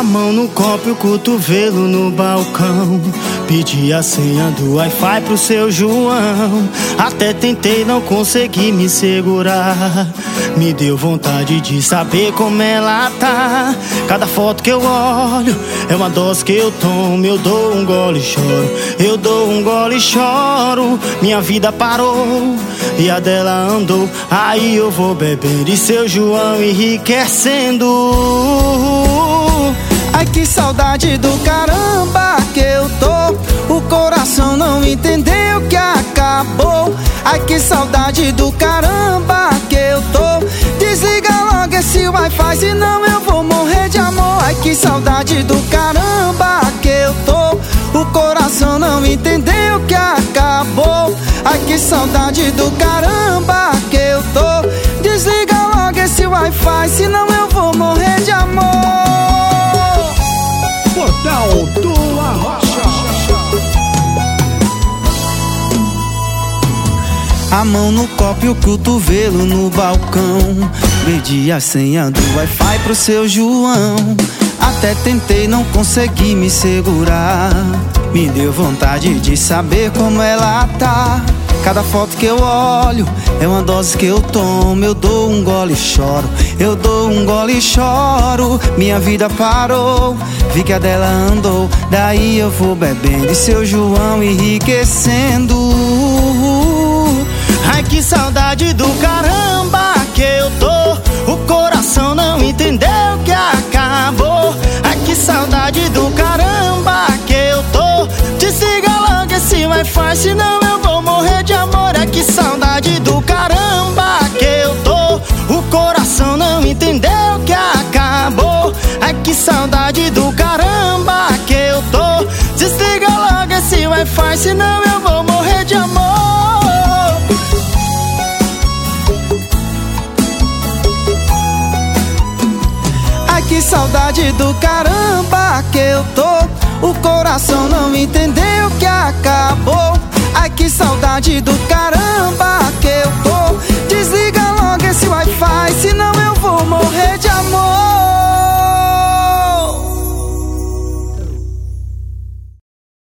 mão no copo e o cotovelo no balcão. Pedi a senha do Wi-Fi pro seu João. Até tentei, não consegui me segurar. Me deu vontade de saber como ela tá. Cada foto que eu olho é uma dose que eu tomo. Eu dou um gole e choro, eu dou um gole e choro. Minha vida parou e a dela andou. Aí eu vou bebendo e seu João enriquecendo. Ai, que saudade do caramba que eu tô. O coração não entendeu que acabou. Ai, que saudade do caramba que eu tô. Desliga logo esse Wi-Fi, senão eu vou morrer de amor. Ai, que saudade do caramba que eu tô. O coração não entendeu que acabou. Ai, que saudade do caramba que eu tô. Desliga logo esse Wi-Fi, senão eu vou morrer de amor. Portal do Arrocha. A mão no copo e o cotovelo no balcão. Pedi a senha do Wi-Fi pro seu João. Até tentei, não consegui me segurar. Me deu vontade de saber como ela tá. Cada foto que eu olho é uma dose que eu tomo. Eu dou um gole e choro, eu dou um gole e choro. Minha vida parou, vi que a dela andou. Daí eu vou bebendo e seu João enriquecendo. Ai, que saudade do caramba que eu tô. O coração não entendeu que acabou. Ai, que saudade do caramba que eu tô. Desliga logo esse Wi-Fi, senão eu vou morrer de amor. Ai, que saudade do caramba que eu tô. O coração não entendeu que acabou. Ai, que saudade do caramba que eu tô. Desliga logo esse Wi-Fi, senão eu vou morrer de amor. Que saudade do caramba que eu tô. O coração não entendeu que acabou. Ai, que saudade do caramba